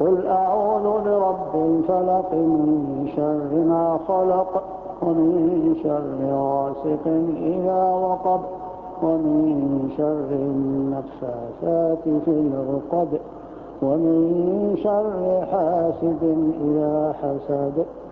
قل أعوذ برب الفلق من شر ما خلق ومن شر غاسق إذا وقب ومن شر النفاثات في العقد ومن شر حاسد إذا حسد.